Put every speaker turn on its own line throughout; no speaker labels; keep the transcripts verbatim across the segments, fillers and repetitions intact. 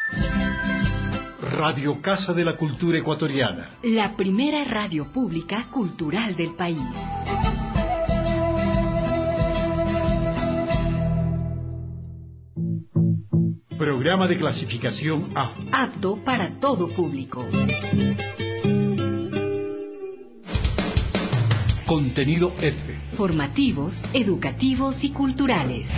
Radio Casa de la Cultura Ecuatoriana.
La primera radio pública cultural del país.
Programa de clasificación A.
Apto para todo público.
Contenido F.
Formativos, educativos y culturales.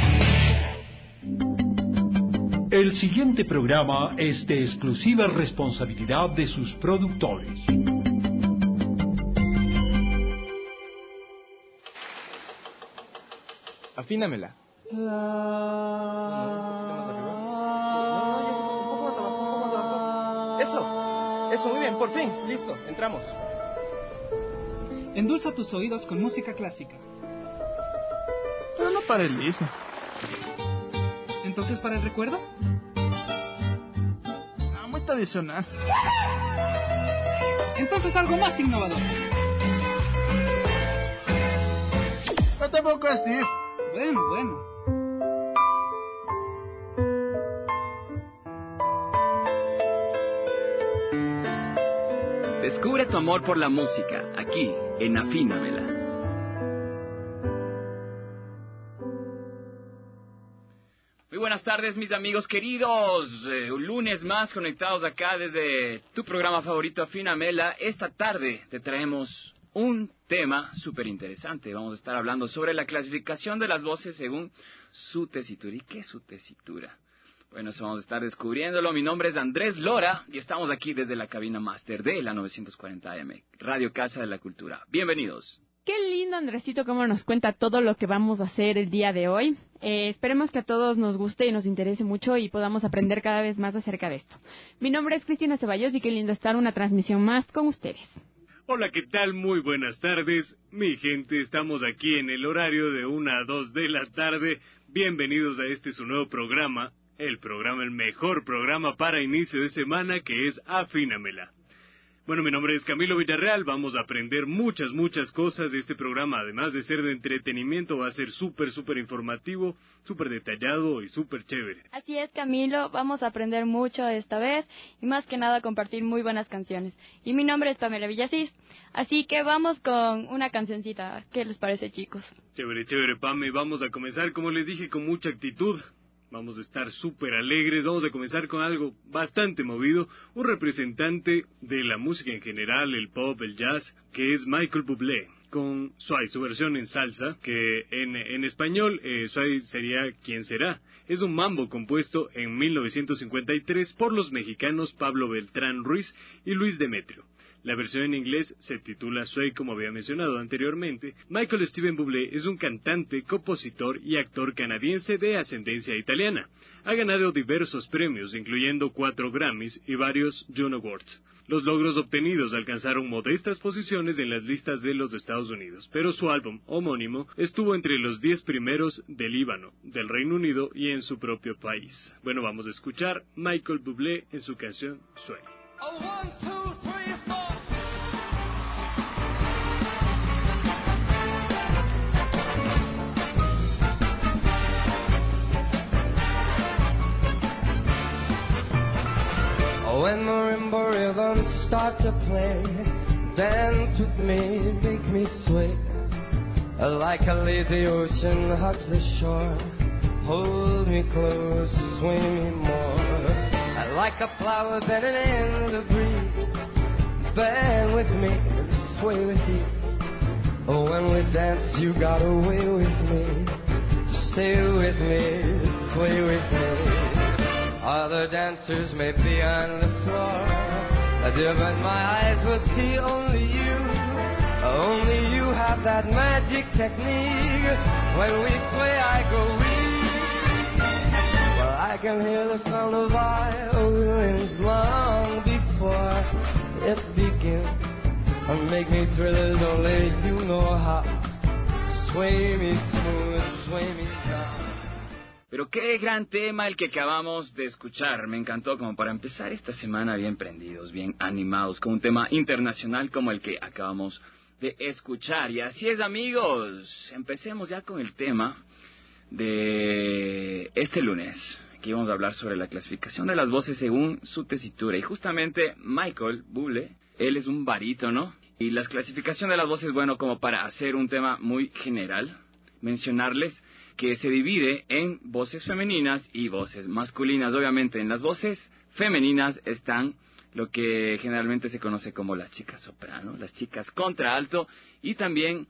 El siguiente programa es de exclusiva responsabilidad de sus productores.
Afínamela. No, no, ya está, un poco más abajo, un poco más abajo. Eso, eso, muy bien, por fin, listo, entramos.
Endulza tus oídos con música clásica.
Pero no para el liso.
¿Entonces para el recuerdo?
Ah, muy tradicional.
Entonces algo más innovador.
No tampoco así.
Bueno, bueno.
Descubre tu amor por la música, aquí, en Afínamela. Muy buenas tardes, mis amigos queridos. Eh, un lunes más conectados acá desde tu programa favorito, Afínamela. Esta tarde te traemos un tema súper interesante. Vamos a estar hablando sobre la clasificación de las voces según su tesitura. ¿Y qué es su tesitura? Bueno, eso vamos a estar descubriéndolo. Mi nombre es Andrés Lora y estamos aquí desde la cabina máster de la novecientos cuarenta A M, Radio Casa de la Cultura. Bienvenidos.
Qué lindo, Andresito, cómo nos cuenta todo lo que vamos a hacer el día de hoy. Eh, esperemos que a todos nos guste y nos interese mucho y podamos aprender cada vez más acerca de esto. Mi nombre es Cristina Ceballos y qué lindo estar una transmisión más con ustedes.
Hola, ¿qué tal? Muy buenas tardes. Mi gente, estamos aquí en el horario de una a dos de la tarde. Bienvenidos a este su nuevo programa, el programa, el mejor programa para inicio de semana, que es Afínamela. Bueno, mi nombre es Camilo Villarreal, vamos a aprender muchas, muchas cosas de este programa. Además de ser de entretenimiento, va a ser súper, súper informativo, súper detallado y súper chévere.
Así es, Camilo, vamos a aprender mucho esta vez y más que nada compartir muy buenas canciones. Y mi nombre es Pamela Villasís, así que vamos con una cancioncita. ¿Qué les parece, chicos?
Chévere, chévere, Pame. Vamos a comenzar, como les dije, con mucha actitud. Vamos a estar súper alegres, vamos a comenzar con algo bastante movido, un representante de la música en general, el pop, el jazz, que es Michael Bublé, con Suay, su versión en salsa, que en, en español eh, Suay sería ¿Quién será? Es un mambo compuesto en mil novecientos cincuenta y tres por los mexicanos Pablo Beltrán Ruiz y Luis Demetrio. La versión en inglés se titula Sway, como había mencionado anteriormente. Michael Steven Bublé es un cantante, compositor y actor canadiense de ascendencia italiana. Ha ganado diversos premios, incluyendo cuatro Grammys y varios Juno Awards. Los logros obtenidos alcanzaron modestas posiciones en las listas de los Estados Unidos, pero su álbum homónimo estuvo entre los diez primeros del Líbano, del Reino Unido y en su propio país. Bueno, vamos a escuchar Michael Bublé en su canción Sway.
Oh, one, two, three, four.
When marimba rhythms start to play, dance with me, make me sway. Like a lazy ocean hugs the shore, hold me close, sway me more. Like a flower bending in the breeze, bend with me, sway with you. When we dance, you got away with me. Stay with me, sway with me. Other dancers may be on the floor, dear, but my eyes will see only you. Only you have that magic technique. When we sway, I go weak. Well, I can hear the sound of violins long before it begins. And make me thrill as only you know how. Sway me smooth, sway me down.
Pero qué gran tema el que acabamos de escuchar. Me encantó, como para empezar esta semana bien prendidos, bien animados, con un tema internacional como el que acabamos de escuchar. Y así es, amigos, empecemos ya con el tema de este lunes, Aquí vamos a hablar sobre la clasificación de las voces según su tesitura. Y justamente Michael Bublé, él es un barítono. Y la clasificación de las voces, bueno, como para hacer un tema muy general, mencionarles que se divide en voces femeninas y voces masculinas. Obviamente, en las voces femeninas están lo que generalmente se conoce como las chicas soprano, las chicas contralto y también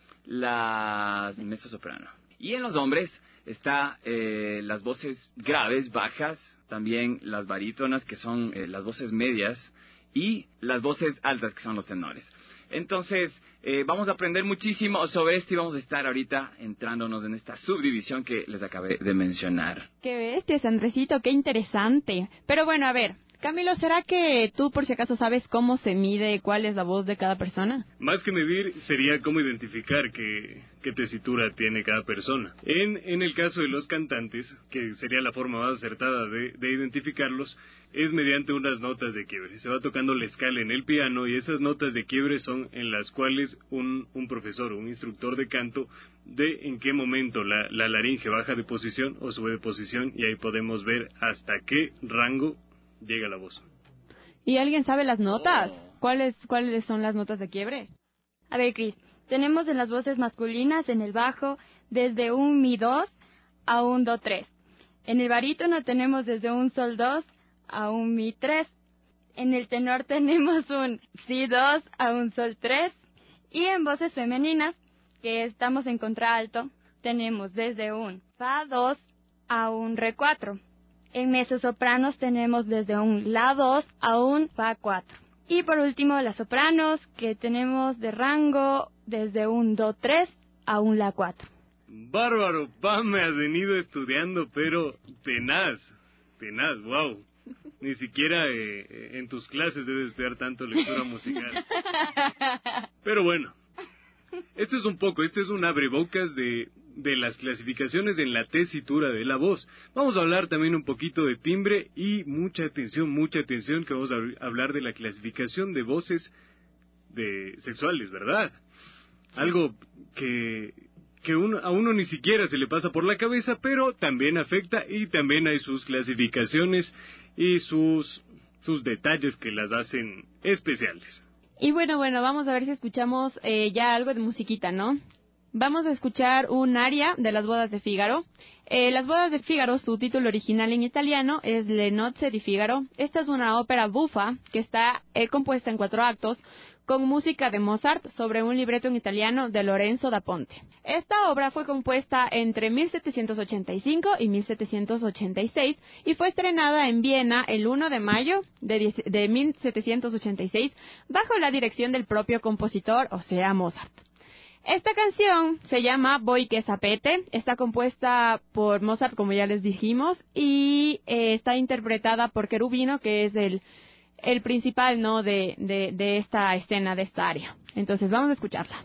las mezzosoprano. Y en los hombres está eh, las voces graves, bajas, también las barítonas, que son eh, las voces medias, y las voces altas, que son los tenores. Entonces, eh, vamos a aprender muchísimo sobre esto y vamos a estar ahorita entrándonos en esta subdivisión que les acabé de mencionar.
¡Qué bestias, Andresito! ¡Qué interesante! Pero bueno, a ver, Camilo, ¿será que tú por si acaso sabes cómo se mide cuál es la voz de cada persona?
Más que medir, sería cómo identificar qué, qué tesitura tiene cada persona. En, en el caso de los cantantes, que sería la forma más acertada de, de identificarlos, es mediante unas notas de quiebre. Se va tocando la escala en el piano y esas notas de quiebre son en las cuales un, un profesor o un instructor de canto de en qué momento la, la laringe baja de posición o sube de posición, y ahí podemos ver hasta qué rango llega la voz.
¿Y alguien sabe las notas? ¿Cuáles, cuáles son las notas de quiebre?
A ver, Cris, tenemos en las voces masculinas, en el bajo, desde un mi dos a un do tres. En el barítono tenemos desde un sol dos a un mi tres. En el tenor tenemos un si dos a un sol tres. Y en voces femeninas, que estamos en contralto, tenemos desde un fa dos a un re cuatro. En mezzosopranos tenemos desde un la dos a un fa cuatro. Y por último, las sopranos, que tenemos de rango desde un do tres a un la cuatro.
Bárbaro, Pam, me has venido estudiando, pero tenaz, tenaz, wow. Ni siquiera eh, en tus clases debes estudiar tanto lectura musical. Pero bueno, esto es un poco, esto es un abrebocas de... de las clasificaciones en la tesitura de la voz. Vamos a hablar también un poquito de timbre y mucha atención, mucha atención, que vamos a hablar de la clasificación de voces de sexuales, ¿verdad? Algo que, que uno, a uno ni siquiera se le pasa por la cabeza, pero también afecta y también hay sus clasificaciones y sus, sus detalles que las hacen especiales.
Y bueno, bueno, vamos a ver si escuchamos eh, ya algo de musiquita, ¿no? Vamos a escuchar un aria de Las bodas de Fígaro. Eh, Las bodas de Fígaro, su título original en italiano es Le nozze di Figaro. Esta es una ópera bufa que está eh, compuesta en cuatro actos con música de Mozart sobre un libreto en italiano de Lorenzo da Ponte. Esta obra fue compuesta entre mil setecientos ochenta y cinco y mil setecientos ochenta y seis y fue estrenada en Viena el uno de mayo de, de mil setecientos ochenta y seis bajo la dirección del propio compositor, o sea, Mozart. Esta canción se llama Voi che sapete, está compuesta por Mozart, como ya les dijimos, y eh, está interpretada por Cherubino, que es el, el principal, ¿no?, de, de, de esta escena, de esta área. Entonces vamos a escucharla.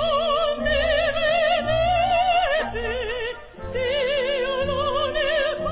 Dove vedete, se io non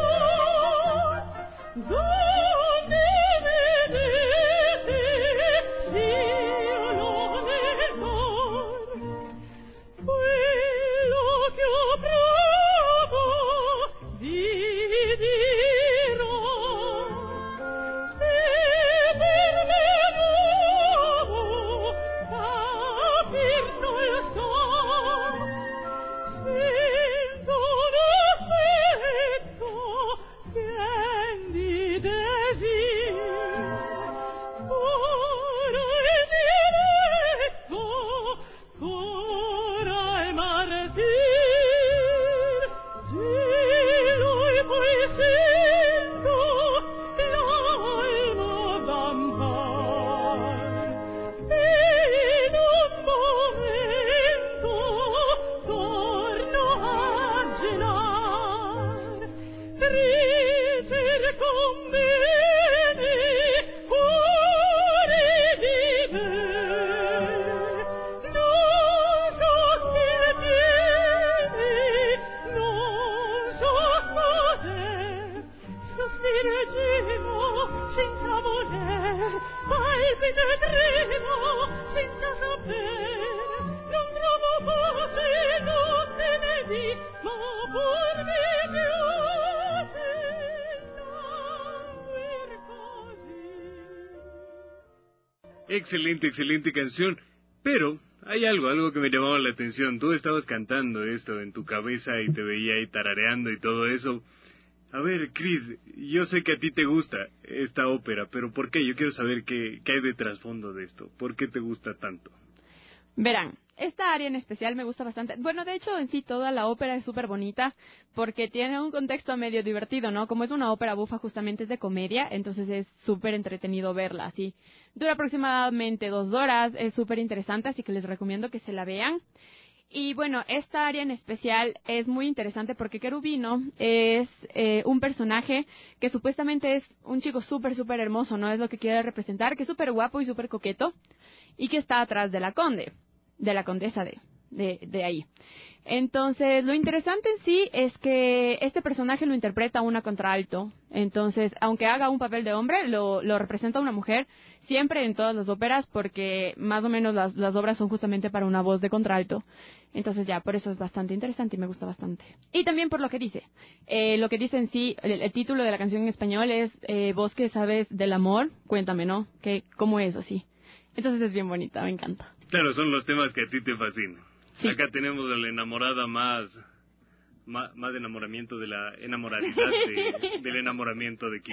Excelente, excelente canción. Pero hay algo, algo que me llamaba la atención. Tú estabas cantando esto en tu cabeza y te veía ahí tarareando y todo eso. A ver, Chris, yo sé que a ti te gusta esta ópera, pero ¿por qué? Yo quiero saber qué, qué hay de trasfondo de esto. ¿Por qué te gusta tanto?
Verán, esta área en especial me gusta bastante. Bueno, de hecho, en sí, toda la ópera es súper bonita porque tiene un contexto medio divertido, ¿no? Como es una ópera bufa, justamente es de comedia, entonces es súper entretenido verla, así. Dura aproximadamente dos horas, es súper interesante, así que les recomiendo que se la vean. Y bueno, esta área en especial es muy interesante porque Querubino es eh, un personaje que supuestamente es un chico súper, súper hermoso, ¿no? Es lo que quiere representar, que es súper guapo y súper coqueto y que está atrás de la conde, de la condesa de, de, de ahí. Entonces, lo interesante en sí es que este personaje lo interpreta una contralto. Entonces, aunque haga un papel de hombre, lo, lo representa una mujer, siempre en todas las óperas, porque más o menos las, las obras son justamente para una voz de contralto. Entonces, ya, por eso es bastante interesante y me gusta bastante. Y también por lo que dice. Eh, lo que dice en sí, el, el título de la canción en español es eh, Vos que sabes del amor, cuéntame, ¿no? Que, ¿cómo es así? Entonces es bien bonita, me encanta.
Claro, son los temas que a ti te fascinan.
Sí.
Acá tenemos a la enamorada más, más, más enamoramiento de la enamoradidad de, del enamoramiento de Kiko.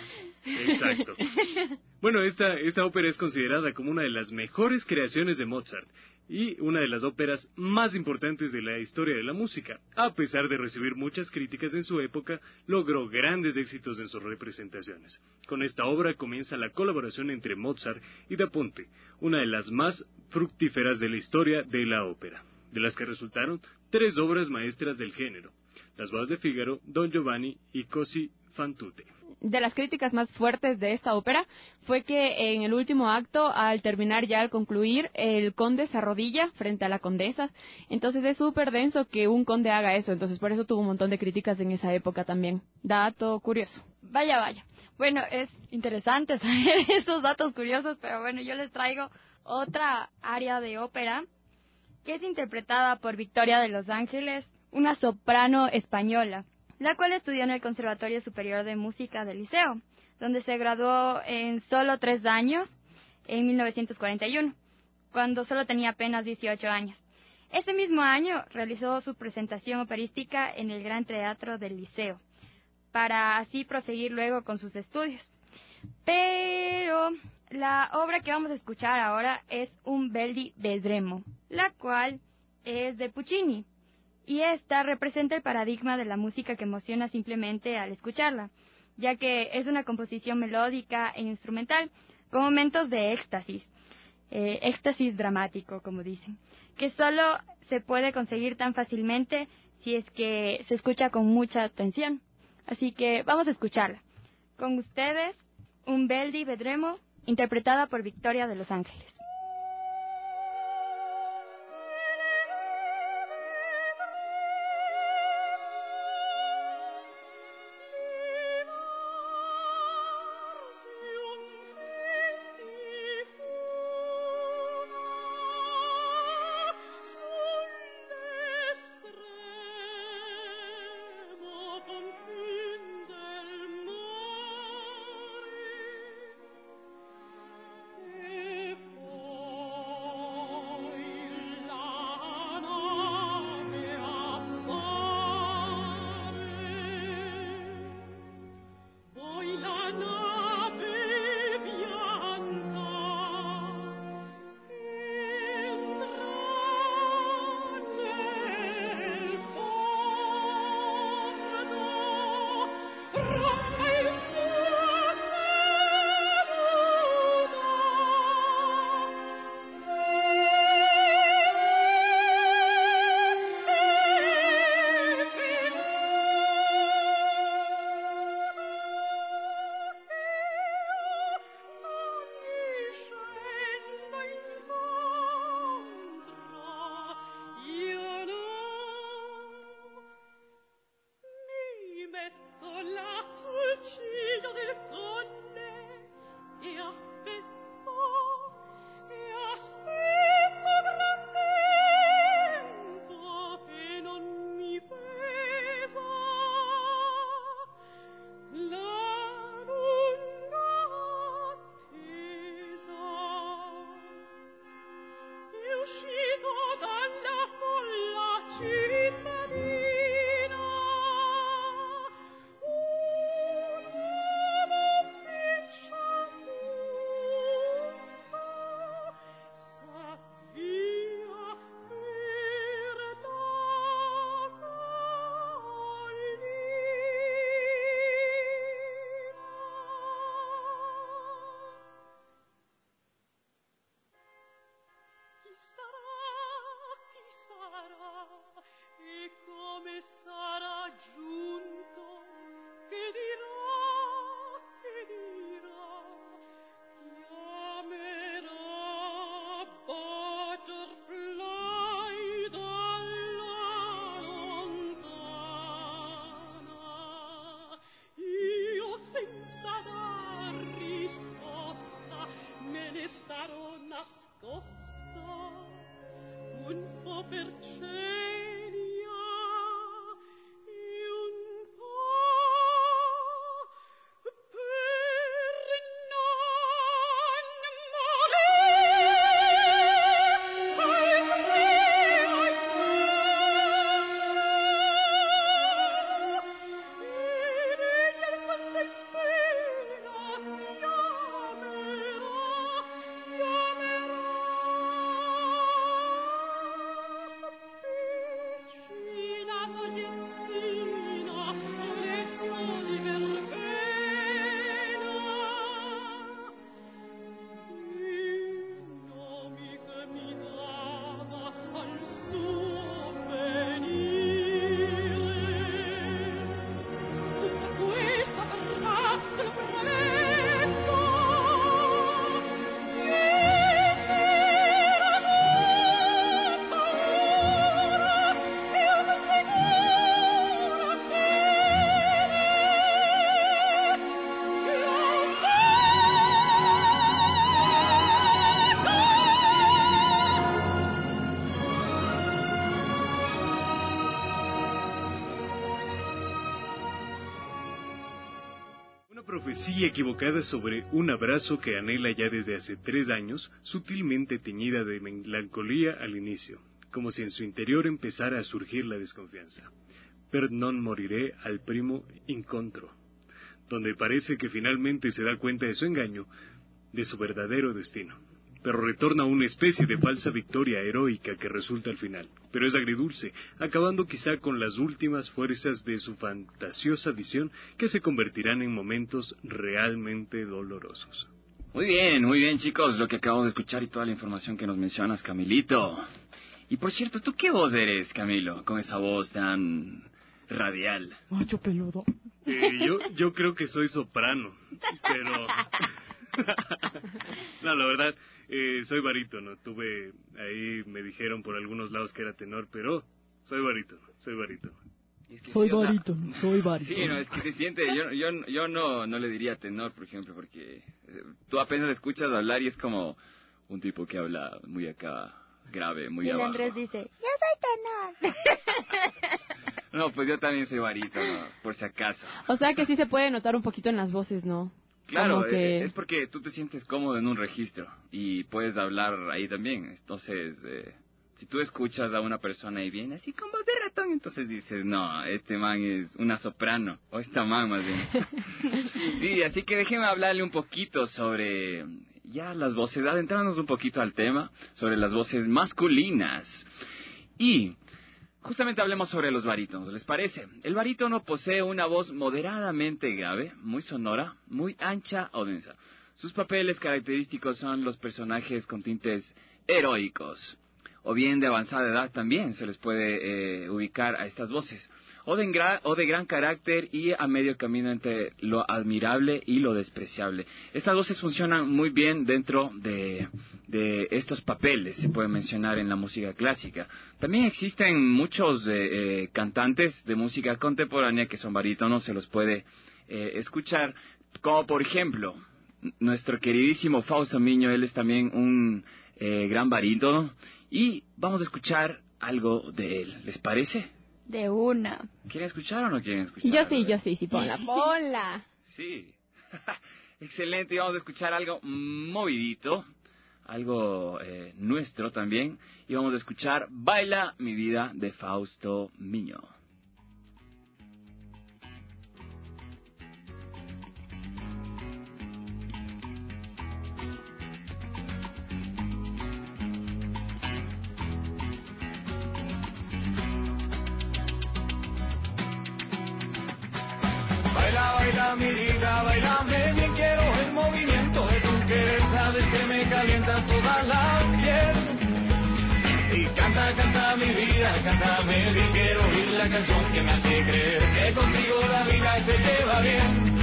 Exacto. Bueno, esta, esta ópera es considerada como una de las mejores creaciones de Mozart y una de las óperas más importantes de la historia de la música. A pesar de recibir muchas críticas en su época, logró grandes éxitos en sus representaciones. Con esta obra comienza la colaboración entre Mozart y Da Ponte, una de las más fructíferas de la historia de la ópera, de las que resultaron tres obras maestras del género: Las bodas de Fígaro, Don Giovanni y Così fan tutte.
De las críticas más fuertes de esta ópera fue que en el último acto, al terminar ya, al concluir, el conde se arrodilla frente a la condesa. Entonces es súper denso que un conde haga eso. Entonces por eso tuvo un montón de críticas en esa época también. Dato curioso.
Vaya, vaya. Bueno, es interesante saber estos datos curiosos, pero bueno, yo les traigo otra área de ópera que es interpretada por Victoria de Los Ángeles, una soprano española, la cual estudió en el Conservatorio Superior de Música del Liceo, donde se graduó en solo tres años, en mil novecientos cuarenta y uno, cuando solo tenía apenas dieciocho años. Ese mismo año realizó su presentación operística en el Gran Teatro del Liceo, para así proseguir luego con sus estudios. Pero la obra que vamos a escuchar ahora es Un Belli Vedremo, la cual es de Puccini. Y esta representa el paradigma de la música que emociona simplemente al escucharla, ya que es una composición melódica e instrumental, con momentos de éxtasis, eh, éxtasis dramático, como dicen, que solo se puede conseguir tan fácilmente si es que se escucha con mucha atención. Así que vamos a escucharla. Con ustedes, Un Belli Vedremo, interpretada por Victoria de Los Ángeles.
E
Profecía equivocada sobre un abrazo que anhela ya desde hace tres años, sutilmente teñida de melancolía al inicio, como si en su interior empezara a surgir la desconfianza. Per non moriré al primo incontro, donde parece que finalmente se da cuenta de su engaño, de su verdadero destino, pero retorna a una especie de falsa victoria heroica que resulta al final, pero es agridulce, acabando quizá con las últimas fuerzas de su fantasiosa visión que se convertirán en momentos realmente dolorosos.
Muy bien, muy bien, chicos, lo que acabamos de escuchar y toda la información que nos mencionas, Camilito. Y por cierto, ¿tú qué voz eres, Camilo, con esa voz tan radial?
Macho peludo.
Eh, yo, yo creo que soy soprano, pero... No, la verdad, eh, soy barítono. Tuve, ahí me dijeron por algunos lados que era tenor, pero soy barítono, soy barítono.
Es que soy sí, barítono, o sea, soy barítono.
Sí, no, es que se siente, yo, yo, yo no, no le diría tenor, por ejemplo, porque tú apenas escuchas hablar y es como un tipo que habla muy acá, grave, muy
y el
abajo.
Andrés dice, yo soy tenor.
No, pues yo también soy barítono, por si acaso.
O sea que sí se puede notar un poquito en las voces, ¿no?
Claro,
que...
es porque tú te sientes cómodo en un registro y puedes hablar ahí también. Entonces, eh, si tú escuchas a una persona y viene así con voz de ratón, entonces dices, no, este man es una soprano, o esta man más bien. Sí, así que déjeme hablarle un poquito sobre ya las voces, adentrarnos un poquito al tema, sobre las voces masculinas. Y... justamente hablemos sobre los barítonos, ¿les parece? El barítono posee una voz moderadamente grave, muy sonora, muy ancha o densa. Sus papeles característicos son los personajes con tintes heroicos, o bien de avanzada edad también se les puede eh, ubicar a estas voces, o de, gra- o de gran carácter y a medio camino entre lo admirable y lo despreciable. Estas voces funcionan muy bien dentro de, de estos papeles, se puede mencionar en la música clásica. También existen muchos eh, eh, cantantes de música contemporánea que son barítonos, se los puede eh, escuchar, como por ejemplo nuestro queridísimo Fausto Miño. Él es también un eh, gran barítono y vamos a escuchar algo de él, ¿les parece?
De una.
¿Quieren escuchar o no quieren escuchar?
Yo sí, yo sí, sí, ponla, ponla.
Sí. Excelente, y vamos a escuchar algo movidito, algo eh, nuestro también, y vamos a escuchar Baila mi vida de Fausto Miño.
Baila, baila mi vida, bailame bien, quiero el movimiento de tu querer, sabes que me calienta toda la piel. vida, cántame bien, quiero oír la canción que me hace creer que contigo la vida se lleva bien.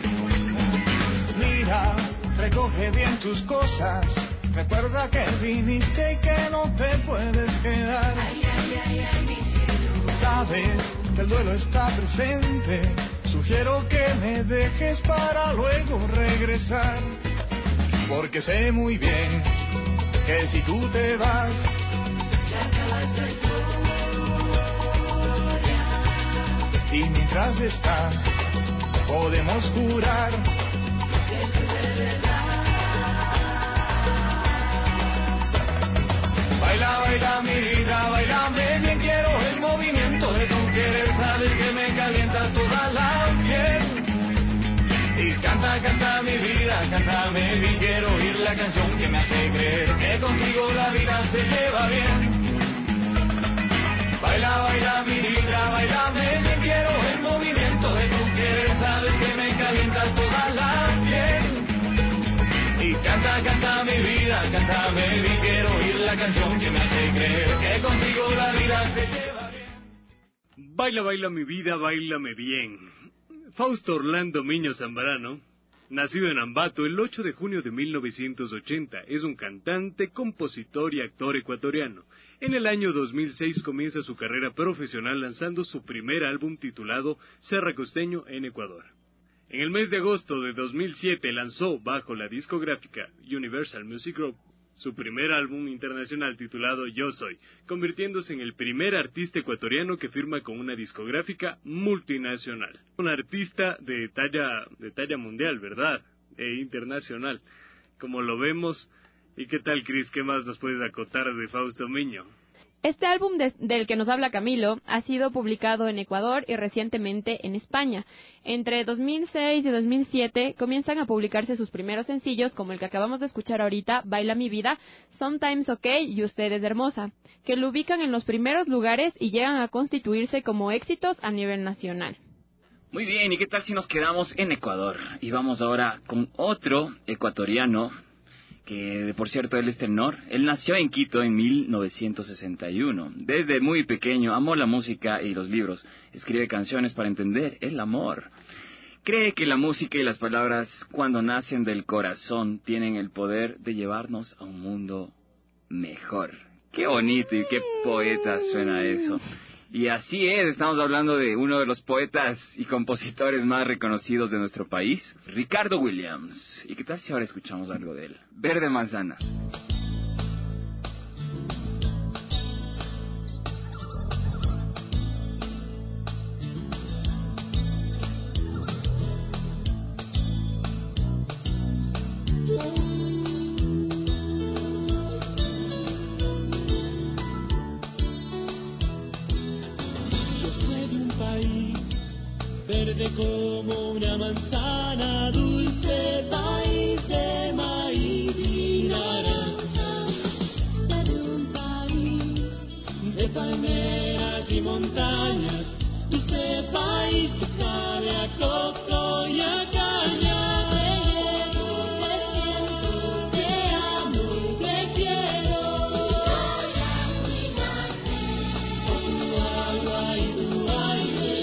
Mira, recoge bien tus cosas, recuerda que viniste y que no te puedes quedar. Ay, ay, ay, ay, mi cielo. Sabes que el duelo está presente, sugiero que me dejes para luego regresar, porque sé muy bien que si tú te vas, se acaba esta historia. Y mientras estás, podemos jurar que eso es de verdad. Baila, baila mi vida, bailame bien, quiero el movimiento de tu querer, sabes que me calienta toda la piel. Y canta, canta mi vida, cántame bien, quiero oír la canción que me hace creer que contigo la vida se lleva bien. Baila, baila mi vida, bailame bien, quiero el movimiento de tu querer, sabes que me calienta toda la piel. Y canta, canta mi vida, cántame bien, quiero oír la canción que me hace creer que contigo la vida se lleva bien.
Baila, baila mi vida, bailame bien. Fausto Orlando Miño Zambrano, nacido en Ambato el ocho de junio de mil novecientos ochenta, es un cantante, compositor y actor ecuatoriano. En el año dos mil seis comienza su carrera profesional lanzando su primer álbum titulado Serra Costeño en Ecuador. En el mes de agosto de dos mil siete lanzó, bajo la discográfica Universal Music Group, su primer álbum internacional titulado Yo Soy, convirtiéndose en el primer artista ecuatoriano que firma con una discográfica multinacional. Un artista de talla, de talla mundial, ¿verdad? E internacional, como lo vemos. ¿Y qué tal, Cris? ¿Qué más nos puedes acotar de Fausto Miño?
Este álbum de, del que nos habla Camilo ha sido publicado en Ecuador y recientemente en España. Entre dos mil seis y dos mil siete comienzan a publicarse sus primeros sencillos, como el que acabamos de escuchar ahorita, Baila mi vida, Sometimes OK y Usted es hermosa, que lo ubican en los primeros lugares y llegan a constituirse como éxitos a nivel nacional.
Muy bien, ¿y qué tal si nos quedamos en Ecuador? Y vamos ahora con otro ecuatoriano, que de por cierto él es tenor. Él nació en Quito en mil novecientos sesenta y uno. Desde muy pequeño amó la música y los libros. Escribe canciones para entender el amor. Cree que la música y las palabras, cuando nacen del corazón, tienen el poder de llevarnos a un mundo mejor. Qué bonito y qué poeta suena eso. Y así es, estamos hablando de uno de los poetas y compositores más reconocidos de nuestro país, Ricardo Williams. ¿Y qué tal si ahora escuchamos algo de él? Verde Manzana.
Verde como una manzana, dulce país de maíz y naranja. De un país de palmeras y montañas, dulce país que sabe a coco y a caña. Te llevo, te siento, te amo, te quiero. Voy a cuidarte por tu agua y tu aire.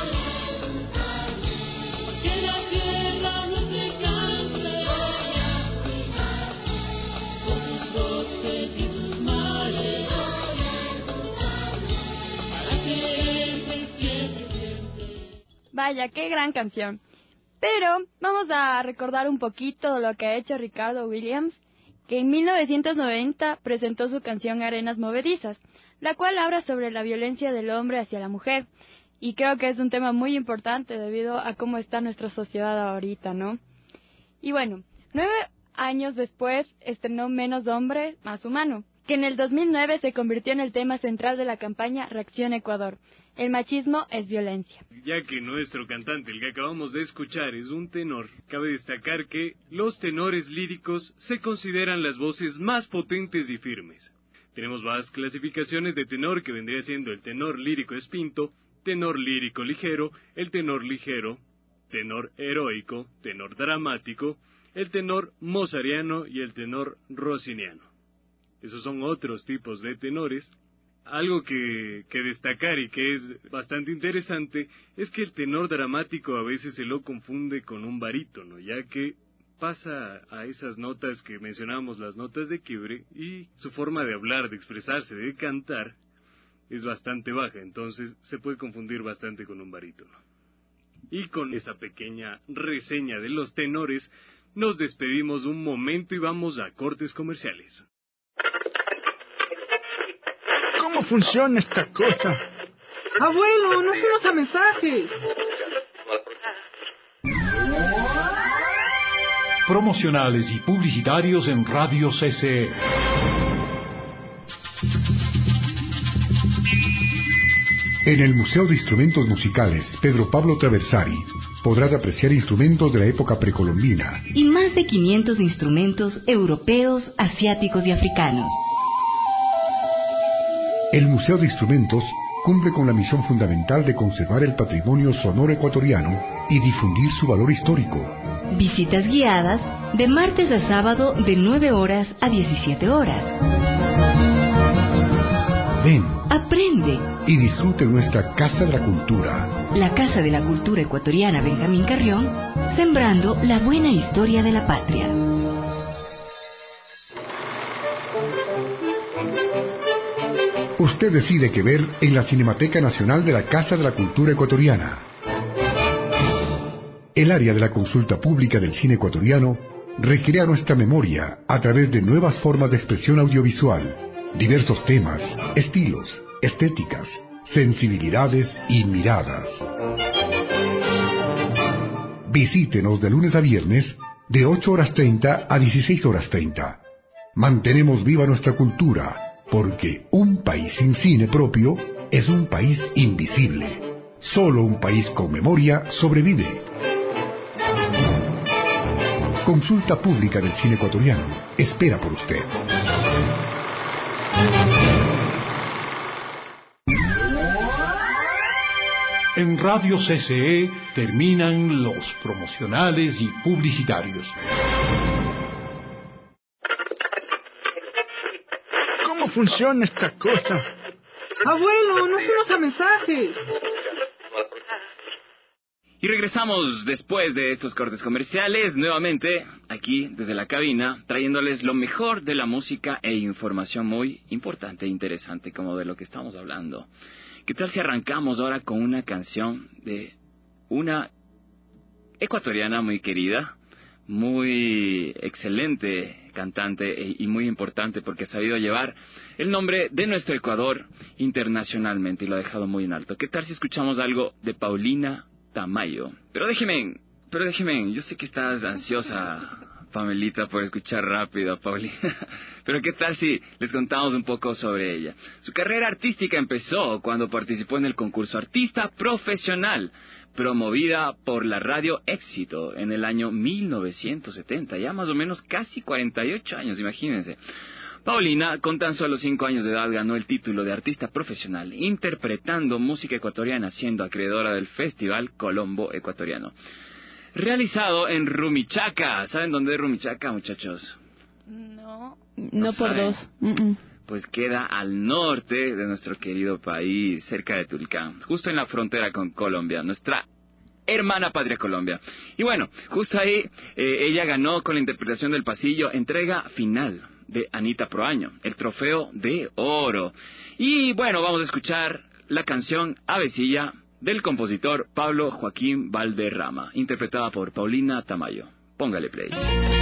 Que la tierra no se canse, voy a cuidarte por tus bosques y tus mares, voy a escucharte para quererte siempre, siempre.
Vaya, qué gran canción. Pero vamos a recordar un poquito lo que ha hecho Ricardo Williams, que en mil novecientos noventa presentó su canción Arenas Movedizas, la cual habla sobre la violencia del hombre hacia la mujer. Y creo que es un tema muy importante debido a cómo está nuestra sociedad ahorita, ¿no? Y bueno, nueve años después estrenó Menos Hombre, Más Humano, que en el dos mil nueve se convirtió en el tema central de la campaña Reacción Ecuador. El machismo es violencia.
Ya que nuestro cantante, el que acabamos de escuchar, es un tenor, cabe destacar que los tenores líricos se consideran las voces más potentes y firmes. Tenemos varias clasificaciones de tenor, que vendría siendo el tenor lírico espinto, tenor lírico ligero, el tenor ligero, tenor heroico, tenor dramático, el tenor mozariano y el tenor rossiniano. Esos son otros tipos de tenores Algo que, que destacar y que es bastante interesante es que el tenor dramático a veces se lo confunde con un barítono, ya que pasa a esas notas que mencionábamos, las notas de quiebre, y su forma de hablar, de expresarse, de cantar es bastante baja, entonces se puede confundir bastante con un barítono. Y con esa pequeña reseña de los tenores, nos despedimos un momento y vamos a cortes comerciales.
¿Cómo funciona esta cosa?
Abuelo, no fuimos a mensajes.
Promocionales y publicitarios en Radio C C E.
En el Museo de Instrumentos Musicales Pedro Pablo Traversari podrás apreciar instrumentos de la época precolombina
y más de quinientos instrumentos europeos, asiáticos y africanos.
El Museo de Instrumentos cumple con la misión fundamental de conservar el patrimonio sonoro ecuatoriano y difundir su valor histórico.
Visitas guiadas de martes a sábado de nueve horas a diecisiete horas.
Ven,
aprende
y disfrute nuestra Casa de la Cultura.
La Casa de la Cultura Ecuatoriana Benjamín Carrión, sembrando la buena historia de la patria.
Usted decide qué ver en la Cinemateca Nacional de la Casa de la Cultura Ecuatoriana. El área de la consulta pública del cine ecuatoriano recrea nuestra memoria a través de nuevas formas de expresión audiovisual, diversos temas, estilos, estéticas, sensibilidades y miradas. Visítenos de lunes a viernes de ocho horas treinta a dieciséis horas treinta. Mantenemos viva nuestra cultura, porque un país sin cine propio es un país invisible. Solo un país con memoria sobrevive. Consulta pública del cine ecuatoriano. Espera por usted.
En Radio C C E terminan los promocionales y publicitarios.
¿Cómo funciona esta cosa?
Abuelo, no fuimos a mensajes.
Y regresamos después de estos cortes comerciales, nuevamente aquí desde la cabina, trayéndoles lo mejor de la música e información muy importante e interesante como de lo que estamos hablando. ¿Qué tal si arrancamos ahora con una canción de una ecuatoriana muy querida, muy excelente cantante y muy importante porque ha sabido llevar el nombre de nuestro Ecuador internacionalmente y lo ha dejado muy en alto? ¿Qué tal si escuchamos algo de Paulina Tamayo? Pero déjeme, pero déjeme, yo sé que estás ansiosa, Pamelita, por escuchar rápido a Paulina, pero ¿qué tal si les contamos un poco sobre ella? Su carrera artística empezó cuando participó en el concurso Artista Profesional, promovida por la radio Éxito en el año mil novecientos setenta, ya más o menos casi cuarenta y ocho años, imagínense. Paulina, con tan solo cinco años de edad, ganó el título de artista profesional, interpretando música ecuatoriana, siendo acreedora del Festival Colombo Ecuatoriano, realizado en Rumichaca. ¿Saben dónde es Rumichaca, muchachos?
No.
No,
¿No
por
saben?
dos. Mm-mm.
Pues queda al norte de nuestro querido país, cerca de Tulcán, justo en la frontera con Colombia, nuestra hermana patria Colombia. Y bueno, justo ahí eh, ella ganó con la interpretación del Pasillo, entrega final de Anita Proaño, el trofeo de oro. Y bueno, vamos a escuchar la canción Avecilla del compositor Pablo Joaquín Valderrama, interpretada por Paulina Tamayo. Póngale play.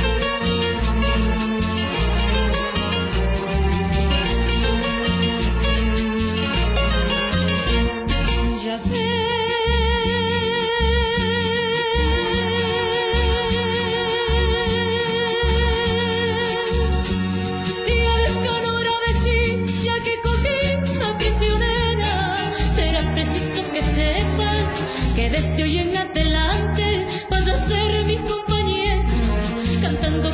Ya sé
que desde hoy en adelante vas a ser mi compañera, cantando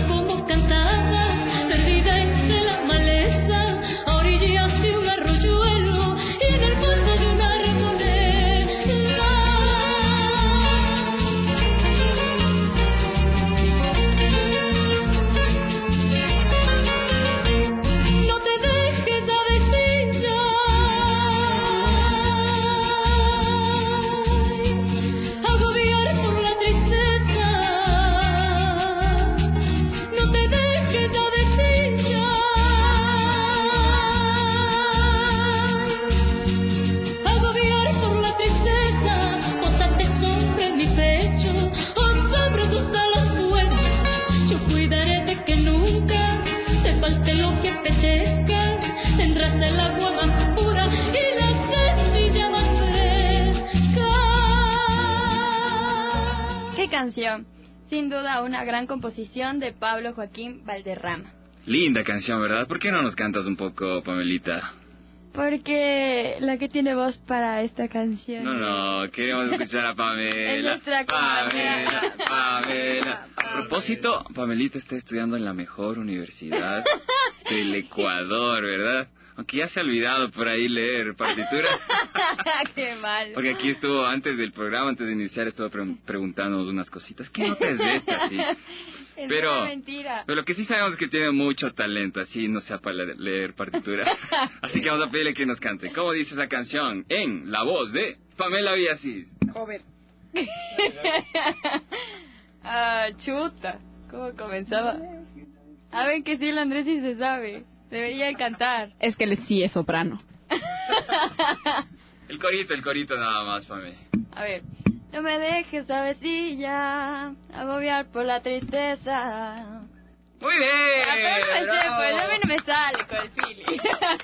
canción, sin duda una gran composición de Pablo Joaquín Valderrama.
Linda canción, ¿verdad? ¿Por qué no nos cantas un poco, Pamelita?
Porque la que tiene voz para esta canción.
No, no, queremos escuchar a Pamela.
Es nuestra
Pamela, Pamela. A propósito, Pamelita está estudiando en la mejor universidad del Ecuador, ¿verdad? Aunque ya se ha olvidado por ahí leer partitura.
Qué mal.
Porque aquí estuvo antes del programa, antes de iniciar, estuvo pre- preguntándonos unas cositas. ¿Qué nota es de esta? Sí.
Es
Pero,
una mentira.
pero lo que sí sabemos es que tiene mucho talento, así no sepa le- leer partitura. Así que vamos a pedirle que nos cante. ¿Cómo dice esa canción? En la voz de Pamela Villasís.
Joven. Ah, chuta. ¿Cómo comenzaba? A ver que sí, el Andrés sí se sabe. Debería de cantar.
Es que él sí es soprano.
El corito, el corito nada más, Pamela.
A ver. No me dejes, avecilla, agobiar por la tristeza.
Muy bien.
Ah, pero no me sé, pues a mí no me sale con el feeling.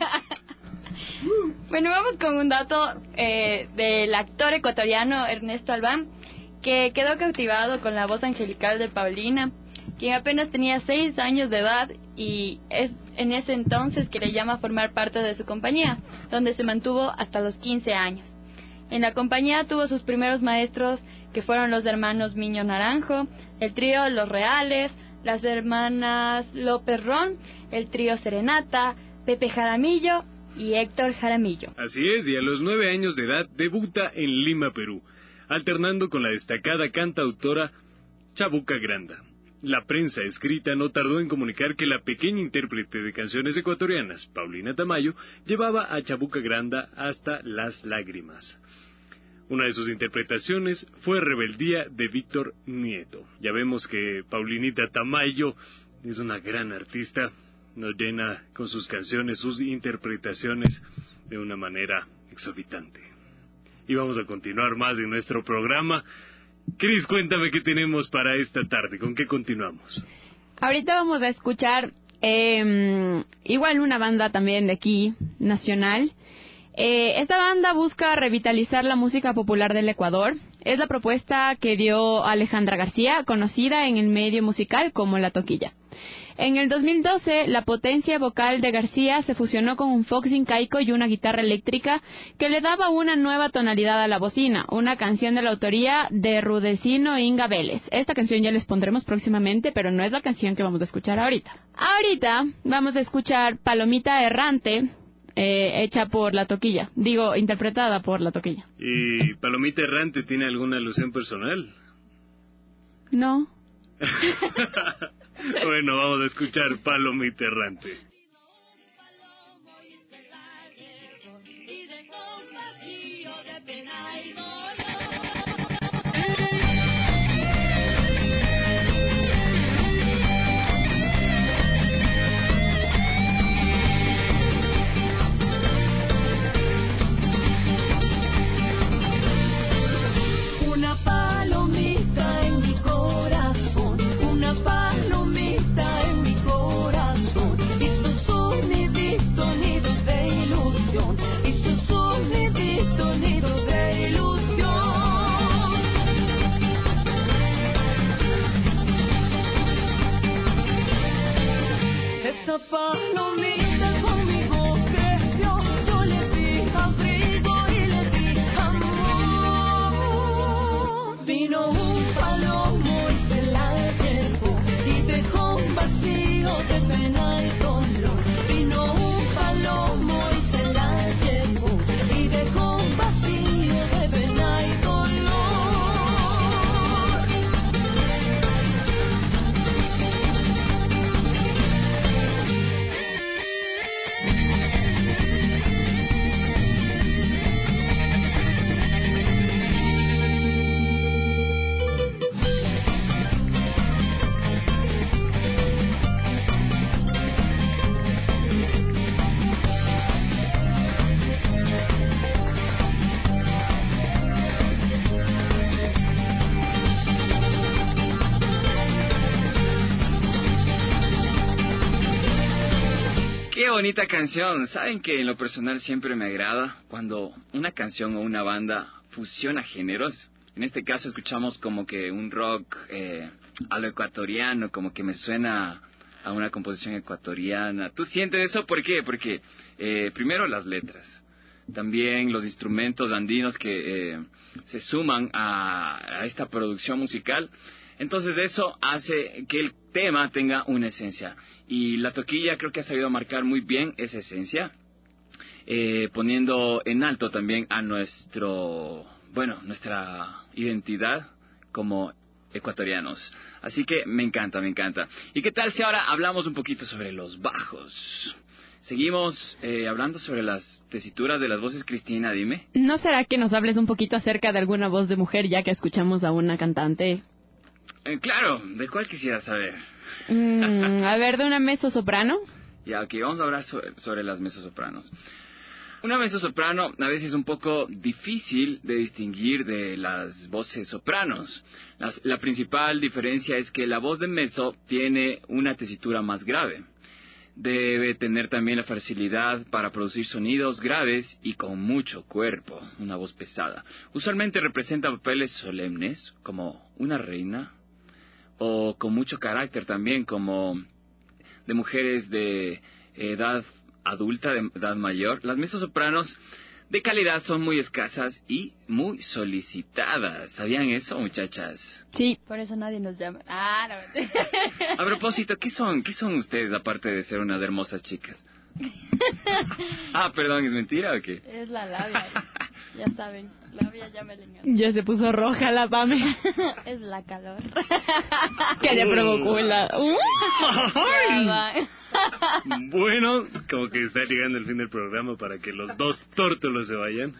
Bueno, vamos con un dato eh, del actor ecuatoriano Ernesto Albán, que quedó cautivado con la voz angelical de Paulina, quien apenas tenía seis años de edad, y es en ese entonces que le llama a formar parte de su compañía, donde se mantuvo hasta los quince años. En la compañía tuvo sus primeros maestros, que fueron los hermanos Miño Naranjo, el trío Los Reales, las hermanas López Ron, el trío Serenata, Pepe Jaramillo y Héctor Jaramillo.
Así es, y a los nueve años de edad debuta en Lima, Perú, alternando con la destacada cantautora Chabuca Granda. La prensa escrita no tardó en comunicar que la pequeña intérprete de canciones ecuatorianas, Paulina Tamayo, llevaba a Chabuca Granda hasta las lágrimas. Una de sus interpretaciones fue Rebeldía de Víctor Nieto. Ya vemos que Paulinita Tamayo es una gran artista, nos llena con sus canciones, sus interpretaciones de una manera exorbitante. Y vamos a continuar más en nuestro programa. Cris, cuéntame qué tenemos para esta tarde, ¿con qué continuamos?
Ahorita vamos a escuchar eh, igual una banda también de aquí, nacional. Eh, esta banda busca revitalizar la música popular del Ecuador. Es la propuesta que dio Alejandra García, conocida en el medio musical como La Toquilla. En el dos mil doce, la potencia vocal de García se fusionó con un fox incaico y una guitarra eléctrica que le daba una nueva tonalidad a la bocina, una canción de la autoría de Rudecino Inga Vélez. Esta canción ya les pondremos próximamente, pero no es la canción que vamos a escuchar ahorita. Ahorita vamos a escuchar Palomita Errante, eh, hecha por La Toquilla, digo, interpretada por La Toquilla.
¿Y Palomita Errante tiene alguna alusión personal?
No.
Bueno, vamos a escuchar Palomita Errante.
Una palomita en mi corazón, una palomita en mi corazón, y su sonidito nido de ilusión, y su sonidito nido de ilusión. Esa palomita conmigo creció, yo le di abrigo y le di amor. Vino un palomo y se la llevó y dejó un vacío de pena y dolor. Vino un palomo y se la llevó y dejó un vacío de pena y dolor.
Qué bonita canción. ¿Saben que en lo personal siempre me agrada cuando una canción o una banda fusiona géneros? En este caso escuchamos como que un rock eh, a lo ecuatoriano, como que me suena a una composición ecuatoriana. ¿Tú sientes eso? ¿Por qué? Porque eh, primero las letras, también los instrumentos andinos que eh, se suman a, a esta producción musical. Entonces eso hace que el tema tenga una esencia. Y La Toquilla creo que ha sabido marcar muy bien esa esencia, eh, poniendo en alto también a nuestro, bueno, nuestra identidad como ecuatorianos. Así que me encanta, me encanta. ¿Y qué tal si ahora hablamos un poquito sobre los bajos? Seguimos eh, hablando sobre las tesituras de las voces. Cristina, dime.
¿No será que nos hables un poquito acerca de alguna voz de mujer, ya que escuchamos a una cantante?
Eh, claro, ¿de cuál quisiera saber?
Mm, a ver, ¿de una mezzosoprano?
Ya, ok, vamos a hablar sobre, sobre las mezzosopranos. Una mezzosoprano a veces es un poco difícil de distinguir de las voces sopranos. Las, la principal diferencia es que la voz de mezzo tiene una tesitura más grave. Debe tener también la facilidad para producir sonidos graves y con mucho cuerpo, una voz pesada. Usualmente representa papeles solemnes, como una reina, o con mucho carácter también, como de mujeres de edad adulta, de edad mayor. Las mezzosopranos de calidad son muy escasas y muy solicitadas. ¿Sabían eso, muchachas?
Sí.
Por eso nadie nos llama. Ah, no.
A propósito, ¿qué son, qué son ustedes aparte de ser unas hermosas chicas? Ah, perdón, ¿es mentira o qué?
Es la labia. Ya saben, labia ya me le engañó.
Ya se puso roja la Pame.
Es la calor.
Que le provocó la... Uh.
Bueno, como que está llegando el fin del programa para que los dos tórtolos se vayan.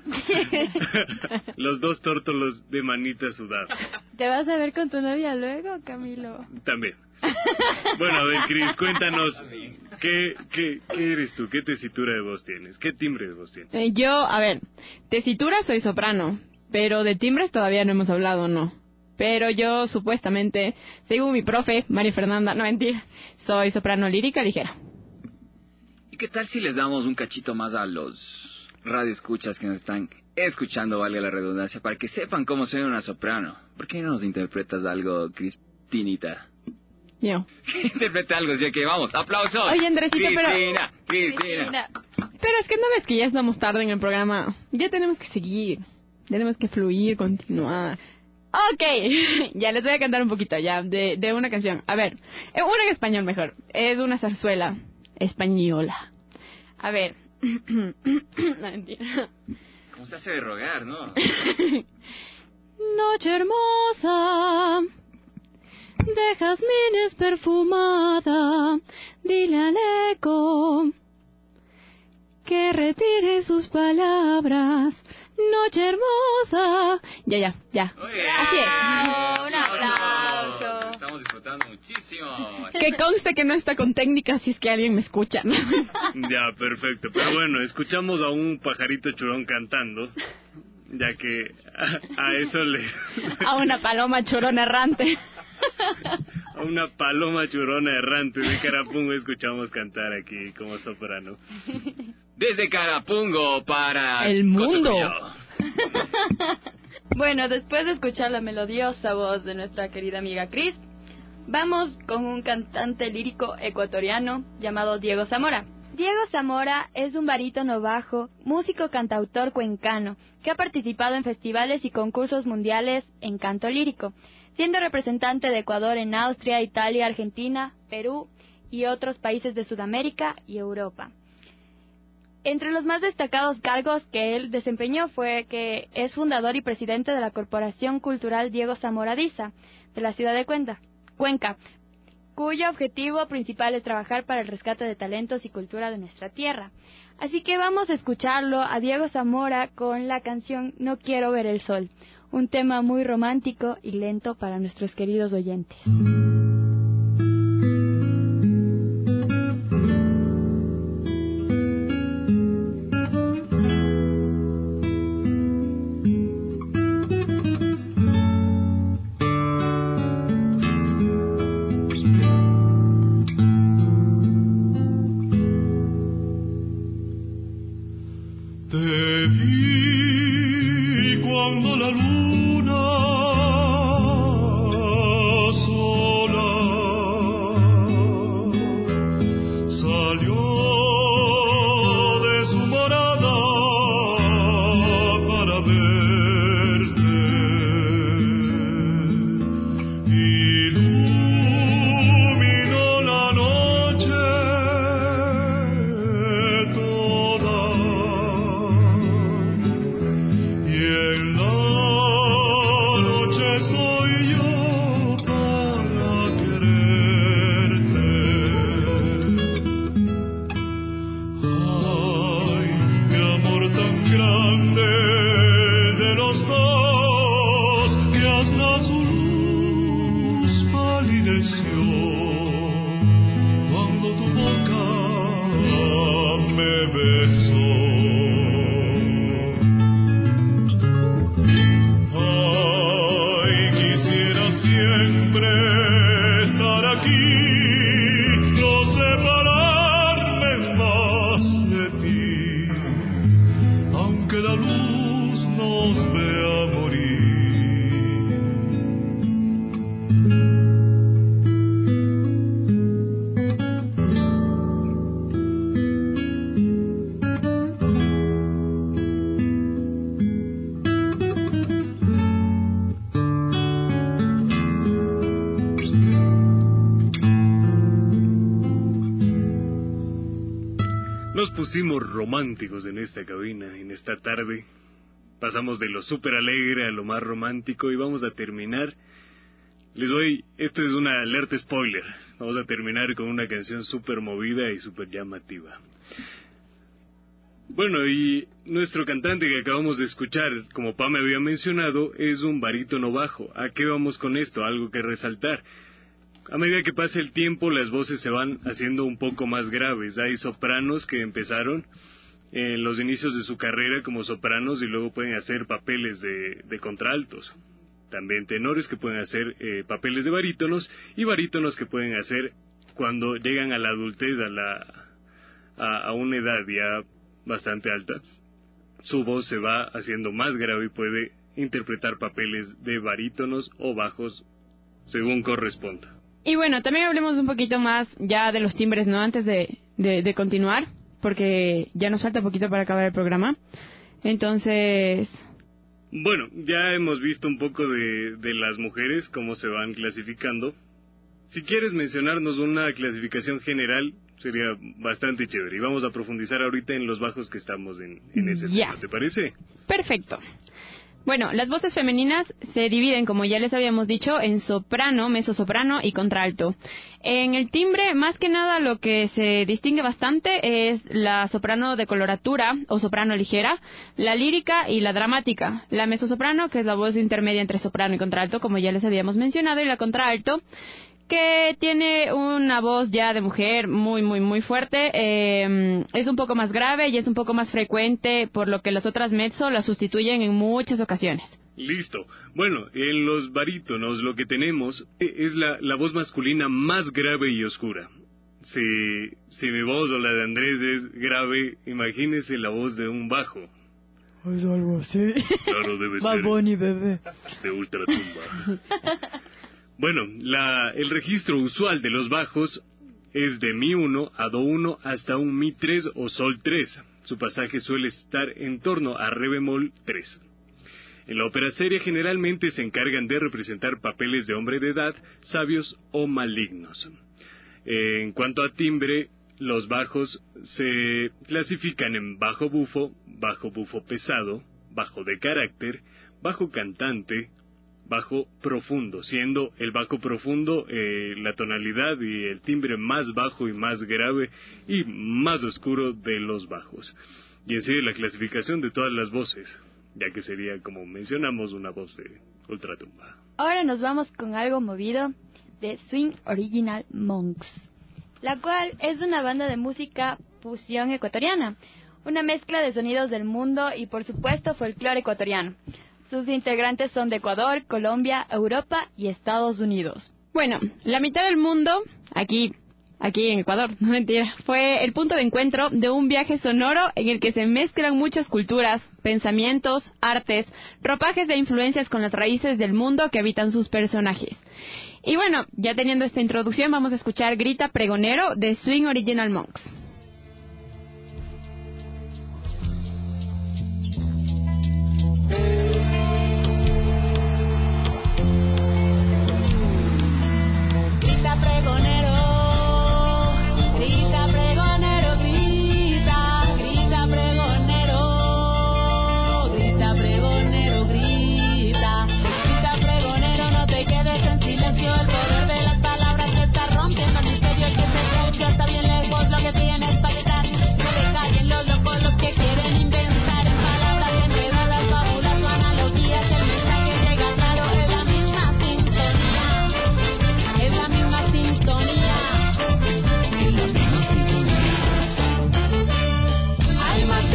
Los dos tórtolos de manita sudada.
¿Te vas a ver con tu novia luego, Camilo?
También. Bueno, a ver, Cris, cuéntanos, ¿qué, qué, ¿qué eres tú? ¿Qué tesitura de voz tienes? ¿Qué timbre de voz tienes?
Eh, yo, a ver, tesitura soy soprano, pero de timbres todavía no hemos hablado, ¿no? Pero yo, supuestamente, según mi profe, María Fernanda, no mentira, soy soprano lírica ligera.
¿Y qué tal si les damos un cachito más a los radioescuchas que nos están escuchando, valga la redundancia, para que sepan cómo suena una soprano? ¿Por qué no nos interpretas algo, Cristinita?
Yo.
Interpreta algo, así que vamos, aplausos.
Oye, Andresito,
Cristina,
pero...
Cristina, Cristina.
Pero es que no ves que ya estamos tarde en el programa. Ya tenemos que seguir. Tenemos que fluir, continuar. Ok, ya les voy a cantar un poquito ya de, de una canción. A ver, una en español mejor. Es una zarzuela española. A ver. No, mentira.
¿Cómo se hace de rogar, no?
Noche hermosa, de jazmines perfumada, dile al eco que retire sus palabras. Noche hermosa. Ya, ya, ya. Así es.
Un aplauso.
Estamos disfrutando muchísimo.
Que conste que no está con técnica si es que alguien me escucha.
Ya, perfecto. Pero bueno, escuchamos a un pajarito churón cantando, ya que a, a eso le...
A una paloma churón errante.
A una paloma churona errante de Carapungo escuchamos cantar aquí como soprano.
Desde Carapungo para
el mundo.
Bueno, después de escuchar la melodiosa voz de nuestra querida amiga Cris, vamos con un cantante lírico ecuatoriano llamado Diego Zamora. Diego Zamora es un barítono bajo, músico cantautor cuencano, que ha participado en festivales y concursos mundiales en canto lírico, siendo representante de Ecuador en Austria, Italia, Argentina, Perú y otros países de Sudamérica y Europa. Entre los más destacados cargos que él desempeñó fue que es fundador y presidente de la Corporación Cultural Diego Zamora Diza, de la ciudad de Cuenca, Cuenca, cuyo objetivo principal es trabajar para el rescate de talentos y cultura de nuestra tierra. Así que vamos a escucharlo a Diego Zamora con la canción No Quiero Ver el Sol, un tema muy romántico y lento para nuestros queridos oyentes.
Te vi cuando la luna
grande de los dos, que hasta su luz palideció cuando tu boca me besó. Ay, quisiera siempre estar aquí, no separarme más de ti, aunque la luz nos vea morir.
Nos pusimos románticos en esta cabina, en esta tarde. Pasamos de lo súper alegre a lo más romántico y vamos a terminar. Les doy, esto es una alerta spoiler. Vamos a terminar con una canción súper movida y súper llamativa. Bueno, y nuestro cantante que acabamos de escuchar, como Pam me había mencionado, es un barítono bajo. ¿A qué vamos con esto? Algo que resaltar. A medida que pasa el tiempo, las voces se van haciendo un poco más graves. Hay sopranos que empezaron en los inicios de su carrera como sopranos y luego pueden hacer papeles de, de contraltos. También tenores que pueden hacer eh, papeles de barítonos y barítonos que pueden hacer cuando llegan a la adultez, a, la, a, a una edad ya bastante alta. Su voz se va haciendo más grave y puede interpretar papeles de barítonos o bajos según corresponda.
Y bueno, también hablemos un poquito más ya de los timbres, ¿no? Antes de, de, de continuar, porque ya nos falta poquito para acabar el programa. Entonces...
Bueno, ya hemos visto un poco de, de las mujeres, cómo se van clasificando. Si quieres mencionarnos una clasificación general, sería bastante chévere. Y vamos a profundizar ahorita en los bajos que estamos en, en ese
Ya.
tema, ¿te parece?
Perfecto. Bueno, las voces femeninas se dividen, como ya les habíamos dicho, en soprano, mezzosoprano y contralto. En el timbre, más que nada, lo que se distingue bastante es la soprano de coloratura o soprano ligera, la lírica y la dramática. La mezzosoprano, que es la voz intermedia entre soprano y contralto, como ya les habíamos mencionado, y la contralto, que tiene una voz ya de mujer muy, muy, muy fuerte. Eh, es un poco más grave y es un poco más frecuente, por lo que las otras mezzo la sustituyen en muchas ocasiones.
Listo. Bueno, en los barítonos lo que tenemos es la, la voz masculina más grave y oscura. Si, si mi voz o la de Andrés es grave, imagínese la voz de un bajo.
Es algo así.
Claro, debe
Bad
ser
Bunny, bebé.
de ultratumba. Bueno, la, el registro usual de los bajos es de Mi uno a Do uno hasta un Mi tres o Sol tres. Su pasaje suele estar en torno a Re bemol tres. En la ópera seria generalmente se encargan de representar papeles de hombre de edad, sabios o malignos. En cuanto a timbre, los bajos se clasifican en bajo bufo, bajo bufo pesado, bajo de carácter, bajo cantante, bajo profundo, siendo el bajo profundo eh, la tonalidad y el timbre más bajo y más grave y más oscuro de los bajos. Y en sí la clasificación de todas las voces, ya que sería, como mencionamos, una voz de ultratumba.
Ahora nos vamos con algo movido de Swing Original Monks, la cual es una banda de música fusión ecuatoriana, una mezcla de sonidos del mundo y por supuesto folclore ecuatoriano. Sus integrantes son de Ecuador, Colombia, Europa y Estados Unidos.
Bueno, la mitad del mundo, aquí, aquí en Ecuador, no mentira, fue el punto de encuentro de un viaje sonoro en el que se mezclan muchas culturas, pensamientos, artes, ropajes de influencias con las raíces del mundo que habitan sus personajes. Y bueno, ya teniendo esta introducción, vamos a escuchar Grita Pregonero de Swing Original Monks.
Grita pregonero, grita pregonero, grita, grita pregonero, grita pregonero, grita, grita pregonero, no te quedes en silencio, el poder de las palabras se está rompiendo el misterio, el que se escucha está bien lejos, lo que tiene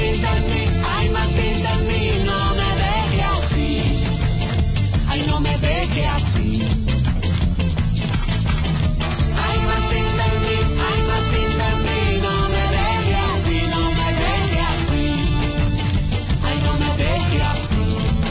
tinta en mí, hay más tinta en mí, no me deje así. Ay, no me deje así. Hay más tinta en mí, hay más tinta en mí, no me deje así, no me deje así. Ay, no me deje así.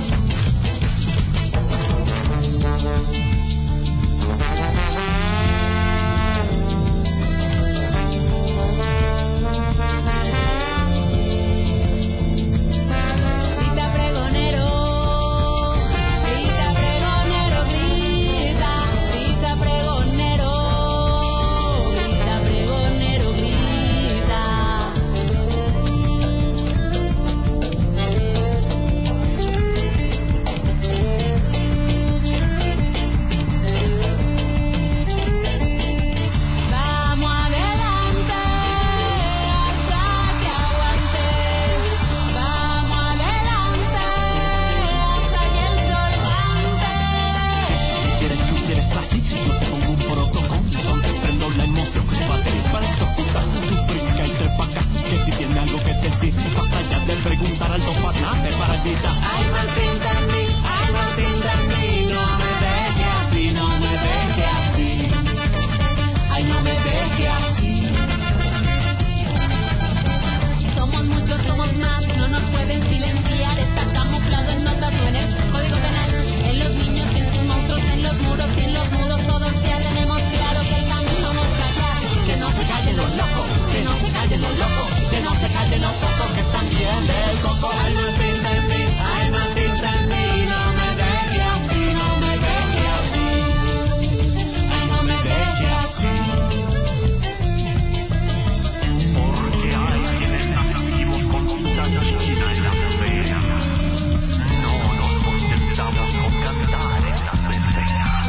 Grita pregonero, grita pregonero, grita, grita pregonero, grita pregonero, grita. Vamos adelante hasta que aguante. Vamos adelante hasta que el sol cante.
Si quieres tú, quieres así, yo te pongo un protocolo donde prendo la emoción. Batería para exocutarse, tu brinca y trepa acá. Que si tiene algo que decir, basta ya de preguntar al dos parlante para gritar.
Hay más tinta en mí, hay más tinta en mí, no me deje así, no me deje así. Ay, no me deje así. Somos muchos, somos más, no nos pueden silenciar. Está camuflado en notas o en el código penal. En los niños y en sus monstruos, en los muros y en los mudos, todos ya tenemos claro que el camino nos callar. Que no se callen los locos, que no se callen los locos, que no se callen los pocos que están bien del coco. Hay más tinta en mí, hay más tinta en mí, no me deje así, no me deje así. Ay, no me deje así.
Porque hay quienes nacimos con tinta china en las venas. No nos contentamos con cantar en las enseñas.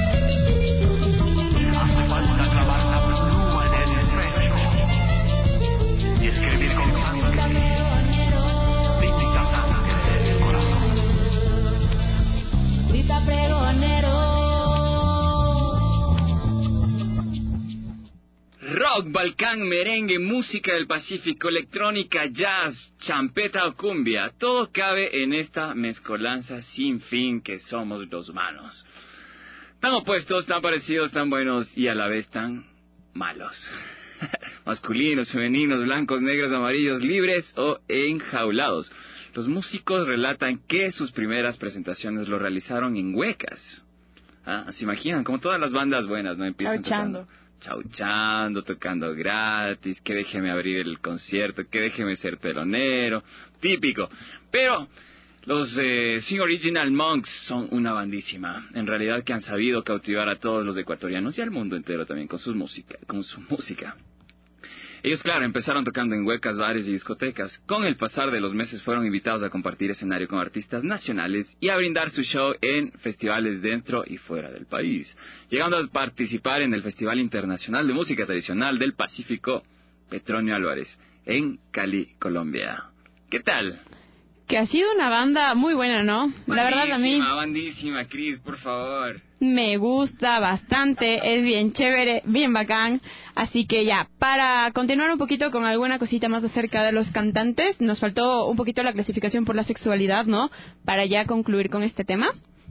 Hace falta clavar la pluma en el pecho y escribir con sangre, típica sangre del corazón.
Grita pregonero.
Rock, Balcán, merengue, música del Pacífico, electrónica, jazz, champeta o cumbia, todo cabe en esta mezcolanza sin fin que somos los humanos. Tan opuestos, tan parecidos, tan buenos y a la vez tan malos. Masculinos, femeninos, blancos, negros, amarillos, libres o enjaulados. Los músicos relatan que sus primeras presentaciones lo realizaron en huecas. Ah, ¿se imaginan? Como todas las bandas buenas, ¿no? Empiezan
Chauchando.
tocando, chauchando, tocando gratis, que déjeme abrir el concierto, que déjeme ser telonero, típico. Pero los eh, Swing Original Monks son una bandísima, en realidad, que han sabido cautivar a todos los ecuatorianos y al mundo entero también con su música, con su música. Ellos, claro, empezaron tocando en huecas, bares y discotecas. Con el pasar de los meses fueron invitados a compartir escenario con artistas nacionales y a brindar su show en festivales dentro y fuera del país, llegando a participar en el Festival Internacional de Música Tradicional del Pacífico Petronio Álvarez, en Cali, Colombia. ¿Qué tal?
Que ha sido una banda muy buena, ¿no? La verdad a mí
Bandísima, bandísima, Cris, por favor.
me gusta bastante, es bien chévere, bien bacán. Así que ya, para continuar un poquito con alguna cosita más acerca de los cantantes, nos faltó un poquito la clasificación por la sexualidad, ¿no? Para ya concluir con este tema.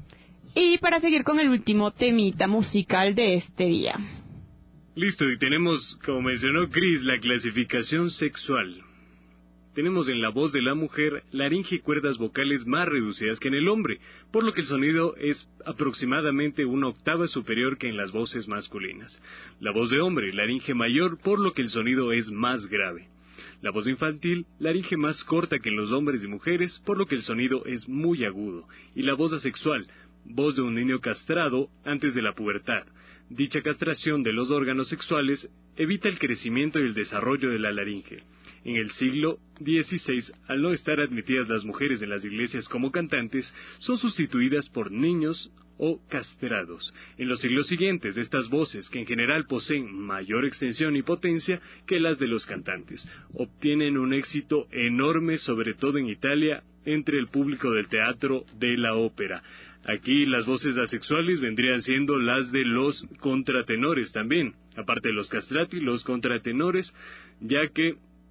Y para seguir con el último temita musical de este día.
Listo, y tenemos, como mencionó Chris, la clasificación sexual. Tenemos en la voz de la mujer laringe y cuerdas vocales más reducidas que en el hombre, por lo que el sonido es aproximadamente una octava superior que en las voces masculinas. La voz de hombre, laringe mayor, por lo que el sonido es más grave. La voz infantil, laringe más corta que en los hombres y mujeres, por lo que el sonido es muy agudo. Y la voz asexual, voz de un niño castrado antes de la pubertad. Dicha castración de los órganos sexuales evita el crecimiento y el desarrollo de la laringe. En el siglo dieciséis, al no estar admitidas las mujeres en las iglesias como cantantes, son sustituidas por niños o castrados. En los siglos siguientes, estas voces, que en general poseen mayor extensión y potencia que las de los cantantes, obtienen un éxito enorme, sobre todo en Italia, entre el público del teatro de la ópera. Aquí las voces asexuales vendrían siendo las de los contratenores también, aparte de los castrati, los contratenores, ya que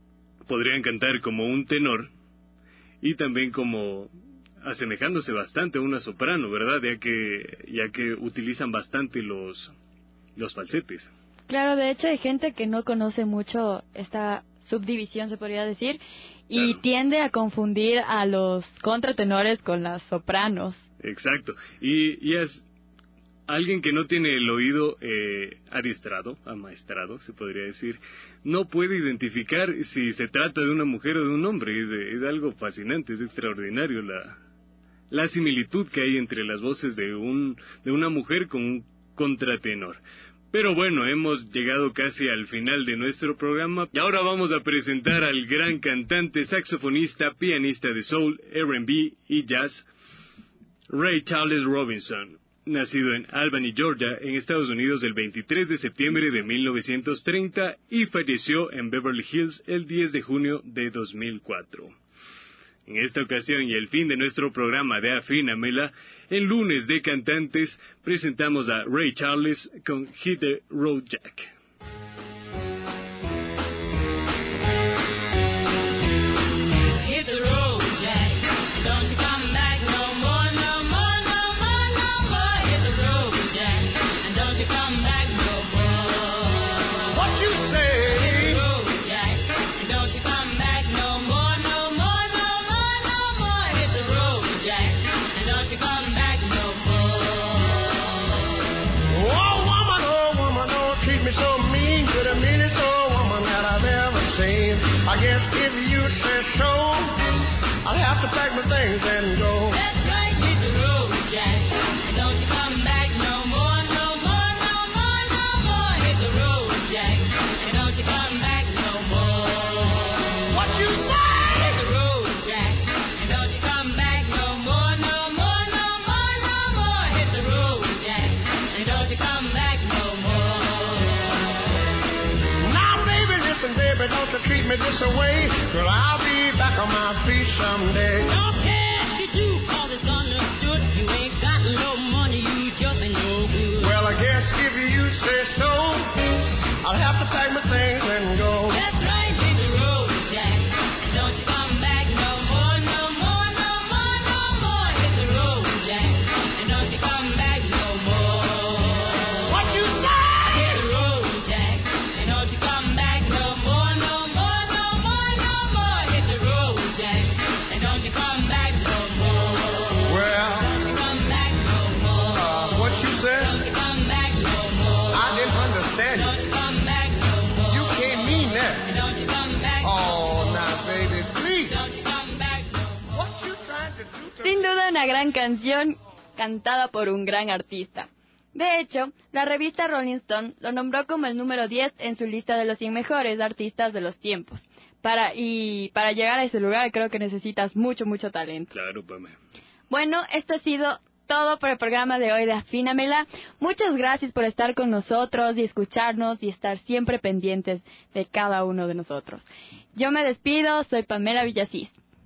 podrían cantar como un tenor y también como asemejándose bastante a una soprano, ¿verdad? Ya que ya que utilizan bastante los los falsetes.
Claro, de hecho hay gente que no conoce mucho esta subdivisión, se podría decir, y claro, tiende a confundir a los contratenores con las sopranos.
Exacto. Y, y es alguien que no tiene el oído eh, adiestrado, amaestrado, se podría decir, no puede identificar si se trata de una mujer o de un hombre. Es, es algo fascinante, es extraordinario la, la similitud que hay entre las voces de, un, de una mujer con un contratenor. Pero bueno, hemos llegado casi al final de nuestro programa y ahora vamos a presentar al gran cantante, saxofonista, pianista de soul, R and B y jazz, Ray Charles Robinson, nacido en Albany, Georgia, en Estados Unidos el veintitrés de septiembre de mil novecientos treinta y falleció en Beverly Hills el diez de junio de dos mil cuatro. En esta ocasión y el fin de nuestro programa de Afínamela, en Lunes de Cantantes, presentamos a Ray Charles con Hit the Road Jack.
Hit the road, Jack. Don't you come back no more, no more, no more, no more. Hit the road, Jack. And don't you come back no more.
What you say?
Hit the road, Jack. And don't you come back no more, no more, no more, no more. Hit the road, Jack. And don't you come back no more.
Oh, woman, oh, woman, don't treat me so mean. You're the meanest old woman that I've ever seen. I guess if you say so, I'll have to pack my things and go.
That's right, hit the road, Jack. And don't you come back no more, no more, no more, no more. Hit the road, Jack. And don't you come back no more.
What you say?
Hit the road, Jack. And don't you come back no more, no more, no more, no more. Hit the road, Jack. And don't you come back no more.
Now, baby, listen, baby, don't you treat me this way, 'cause I'll be back on my feet someday.
Don't care if you do, 'cause it's understood. You ain't got no money, you just ain't no good.
Well, I guess if you say so, I'll have to pack my things and go.
That's right, hit the road, Jack. And don't you come back no more, no more, no more, no more. Hit the road, Jack. And don't you come back no more.
What you say?
Hit the road, Jack. And don't you come back no more, no more, no more, no more. Hit the road, Jack. And don't you come back no more.
Well,
Don't you come back no more.
uh, what you said?
Don't you come back no more.
I didn't understand
Don't
you.
you come back no more.
You can't mean that.
And don't you come back
Oh, now, baby, please.
Don't you come back no more.
What you trying to do to
Sin
me?
duda una gran canción cantada por un gran artista. De hecho, la revista Rolling Stone lo nombró como el número diez en su lista de los cien mejores artistas de los tiempos. Para, y para llegar a ese lugar creo que necesitas mucho, mucho talento.
Claro, Pame.
Bueno, esto ha sido todo por el programa de hoy de Afínamela. Muchas gracias por estar con nosotros y escucharnos y estar siempre pendientes de cada uno de nosotros. Yo me despido, soy Pamela Villasís.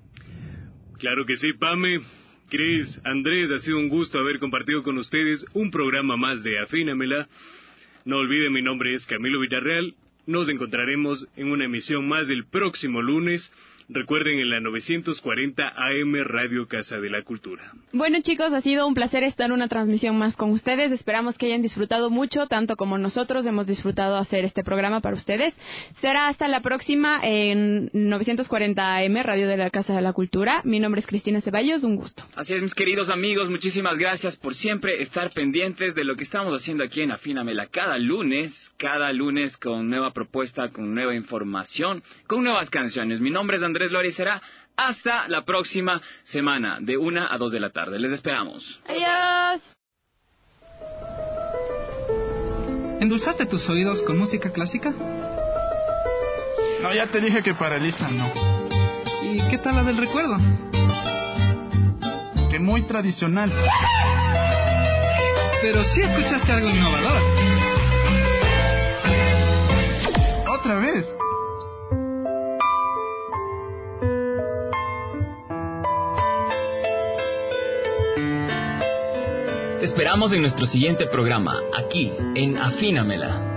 Claro que sí, Pame. Cris, Andrés, ha sido un gusto haber compartido con ustedes un programa más de Afínamela. No olviden, mi nombre es Camilo Villarreal. Nos encontraremos en una emisión más del próximo lunes. Recuerden, en la novecientos cuarenta A M Radio Casa de la Cultura.
Bueno, chicos, ha sido un placer estar en una transmisión más con ustedes. Esperamos que hayan disfrutado mucho, tanto como nosotros hemos disfrutado hacer este programa para ustedes. Será hasta la próxima en novecientos cuarenta A M Radio de la Casa de la Cultura. Mi nombre es Cristina Ceballos, un gusto.
Así es, mis queridos amigos, muchísimas gracias por siempre estar pendientes de lo que estamos haciendo aquí en Afínamela cada lunes, cada lunes con nueva propuesta, con nueva información, con nuevas canciones. Mi nombre es Andrés Lora y será hasta la próxima semana, de una a dos de la tarde. Les esperamos.
Adiós.
¿Endulzaste tus oídos con música clásica?
No, ya te dije que para Elisa no.
¿Y qué tal la del recuerdo?
Que muy tradicional.
Pero sí escuchaste algo innovador.
Otra vez.
Te esperamos en nuestro siguiente programa, aquí en Afínamela.